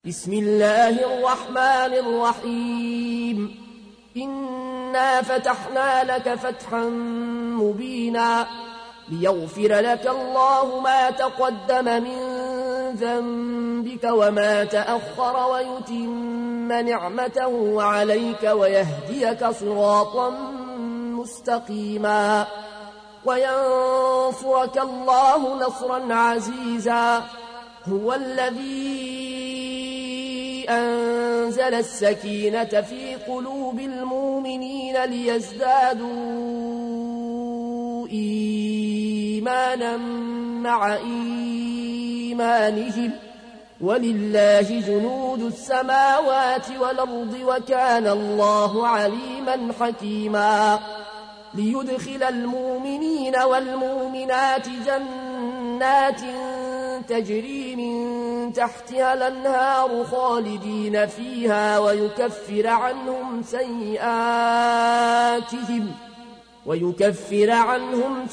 بسم الله الرحمن الرحيم إنا فتحنا لك فتحا مبينا ليغفر لك الله ما تقدم من ذنبك وما تأخر ويتم نعمته عليك ويهديك صراطا مستقيما وينصرك الله نصرا عزيزا هو الذي أنزل السكينة في قلوب المؤمنين ليزدادوا إيمانا مع إيمانهم ولله جنود السماوات والأرض وكان الله عليما حكيما ليدخل المؤمنين والمؤمنات جنات تجري من تحتها الأنهار خالدين فيها ويكفر عنهم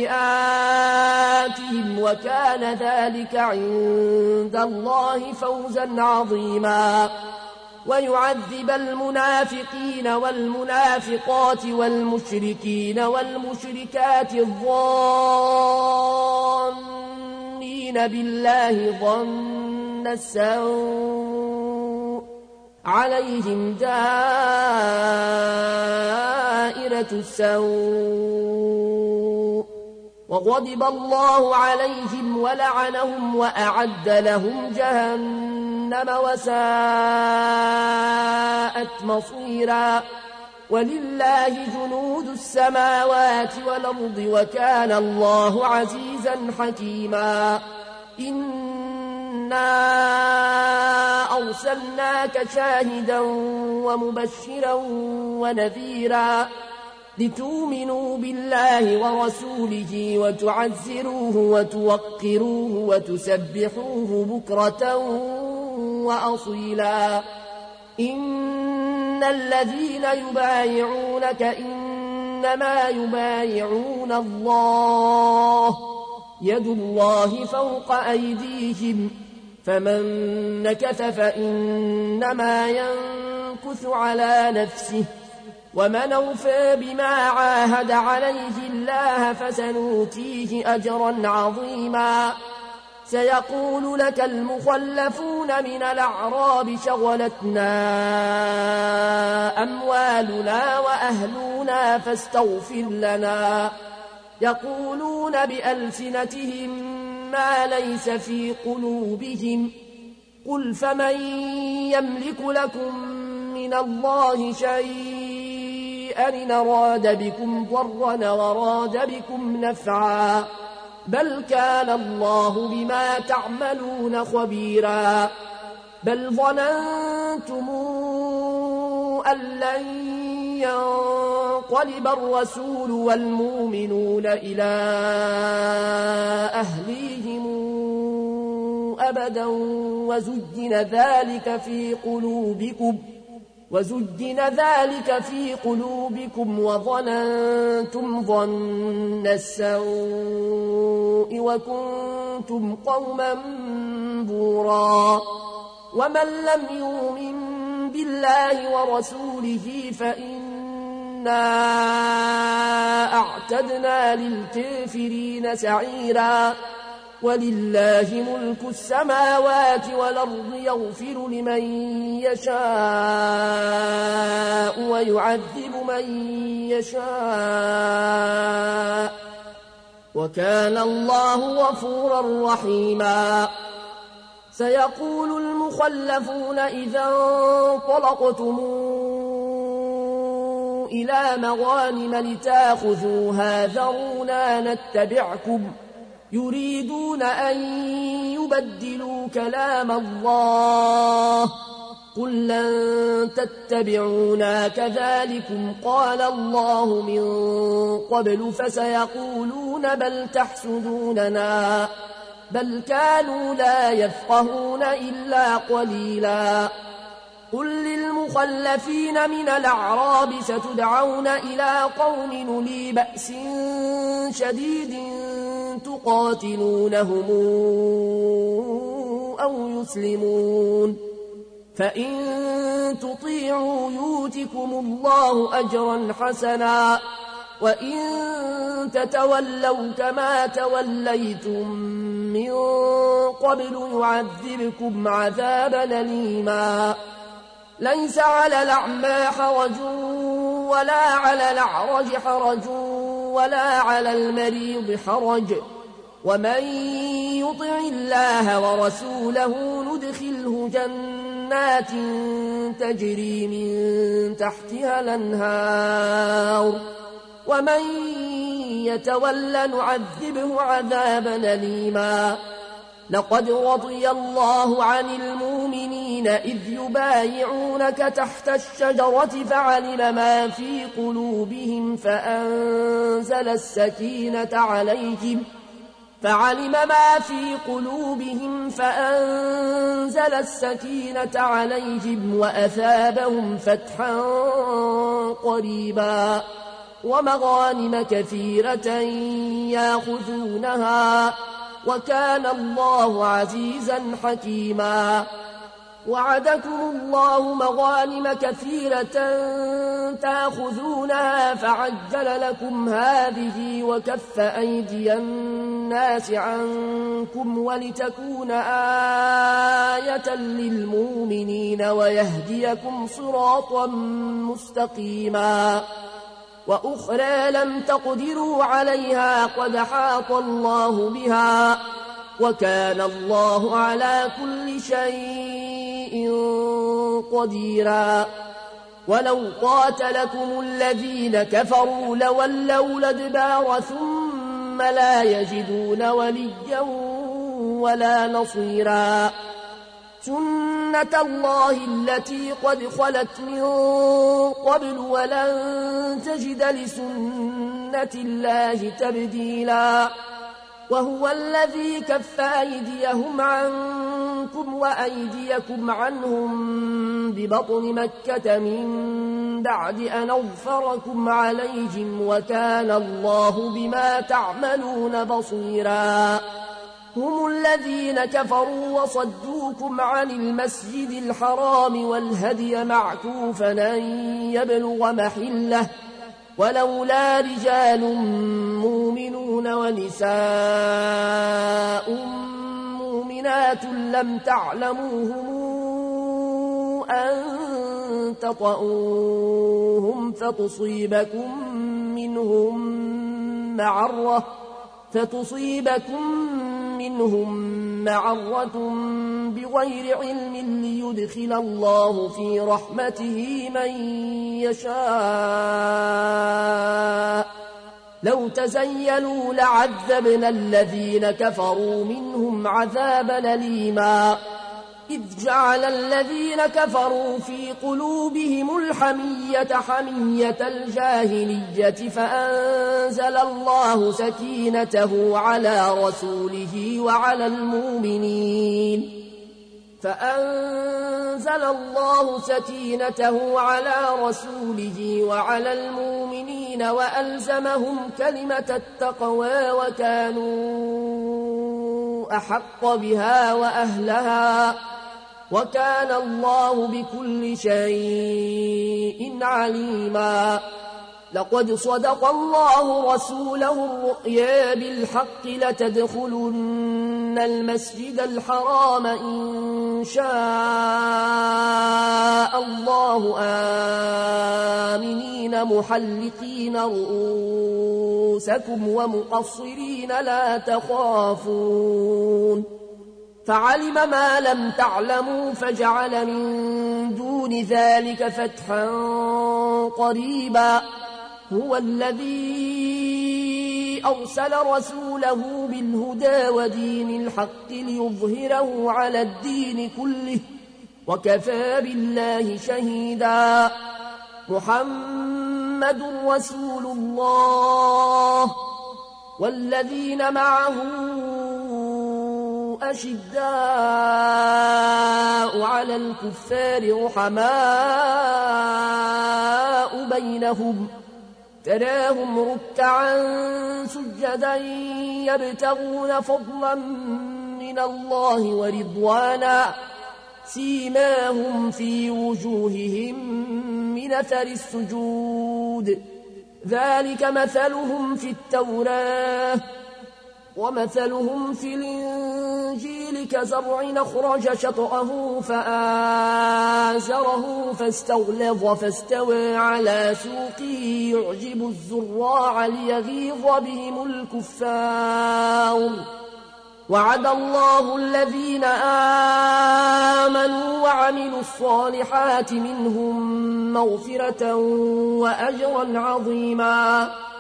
سيئاتهم وكان ذلك عند الله فوزا عظيما ويعذب المنافقين والمنافقات والمشركين والمشركات الظانين بالله ظن السوء عليهم دائرة السوء وغضب الله عليهم ولعنهم وأعد لهم جهنم وساءت مصيرا ولله جنود السماوات والأرض وكان الله عزيزا حكيما إنا أرسلناك شاهدا ومبشرا ونذيرا لتؤمنوا بالله ورسوله وتعزروه وتوقروه وتسبحوه بكرة وأصيلا إن الذين يبايعونك إنما يبايعون الله يد الله فوق أيديهم فمن نكث فإنما ينكث على نفسه ومن أوفى بما عاهد عليه الله فسنؤتيه أجرا عظيما سيقول لك المخلفون من الأعراب شغلتنا أموالنا وأهلنا فاستغفر لنا يقولون بألسنتهم ما ليس في قلوبهم قل فمن يملك لكم من الله شيئا إن أراد بكم ضرا وراد بكم نفعا بل كان الله بما تعملون خبيرا بل ظننتم أن لن ينقلب الرسول والمؤمنون إلى أهليهم أبدا وزجن ذلك في قلوبكم وظننتم ظن السوء وكنتم قوما بورا ومن لم يؤمن بالله ورسوله فإنا أعتدنا للكافرين سعيرا ولله ملك السماوات والأرض يغفر لمن يشاء ويعذب من يشاء وكان الله غفورا رحيما سيقول المخلفون إذا انطلقتم إلى مغانم لتاخذوها ذرونا نتبعكم يريدون أن يبدلوا كلام الله قل لن تتبعونا كذلكم قال الله من قبل فسيقولون بل تحسدوننا بل كانوا لا يفقهون إلا قليلا قل للمخلفين من الأعراب ستدعون إلى قوم أولي بأس شديد تقاتلونهم أو يسلمون فإن تطيعوا يؤتكم الله أجرا حسنا وإن تتولوا كما توليتم من قبل يعذبكم عذابا أليما ليس على الأعمى حرج ولا على الأعرج حرج ولا على المريض حرج ومن يطع الله ورسوله ندخله جنات تجري من تحتها الأنهار ومن يتولى نعذبه عذابا أليما لقد رضي الله عن المؤمنين إذ يبايعونك تحت الشجرة فعلم ما في قلوبهم فأنزل السكينة عليهم وأثابهم فتحا قريبا ومغانم كثيرة ياخذونها وكان الله عزيزا حكيما وعدكم الله مغانم كثيرة تاخذونها فعجل لكم هذه وكف أيدي الناس عنكم ولتكون آية للمؤمنين ويهديكم صراطا مستقيما وأخرى لم تقدروا عليها قد حاط الله بها وكان الله على كل شيء قديرا ولو قاتلكم الذين كفروا لولوا الأدبار ثم لا يجدون وليا ولا نصيرا سنة الله التي قد خلت من قبل ولن تجد لسنة الله تبديلا وهو الذي كف أيديهم عنكم وأيديكم عنهم ببطن مكة من بعد أن أظفركم عليهم وكان الله بما تعملون بصيرا هم الذين كفروا وصدوكم عن المسجد الحرام والهدي معكوفا أن يبلغ محله ولولا رجال مؤمنون ونساء مؤمنات لم تعلموهم أن تطؤوهم فتصيبكم منهم معرة بغير علم ليدخل الله في رحمته من يشاء لو تزيلوا لعذبنا الذين كفروا منهم عذابا أليما إذ جعل الذين كفروا في قلوبهم الحمية حمية الجاهلية فأنزل الله سكينته على رسوله وعلى المؤمنين وألزمهم كلمة التقوى وكانوا أحق بها وأهلها وكان الله بكل شيء عليما لقد صدق الله رسوله الرؤيا بالحق لتدخلن المسجد الحرام إن شاء الله آمنين محلقين رؤوسكم ومقصرين لا تخافون فعلم ما لم تعلموا فجعل من دون ذلك فتحا قريبا هو الذي أرسل رسوله بالهدى ودين الحق ليظهره على الدين كله وكفى بالله شهيدا محمد رسول الله والذين معه أشداء على الكفار رحماء بينهم تراهم ركعا سجدا يبتغون فضلا من الله ورضوانا سيماهم في وجوههم من أثر السجود ذلك مثلهم في التوراة ومثلهم في الإنجيل كزرع أخرج شطأه فآزره فاستغلظ فاستوى على سوقه يعجب الزراع ليغيظ بهم الكفار وعد الله الذين آمنوا وعملوا الصالحات منهم مغفرة وأجرا عظيما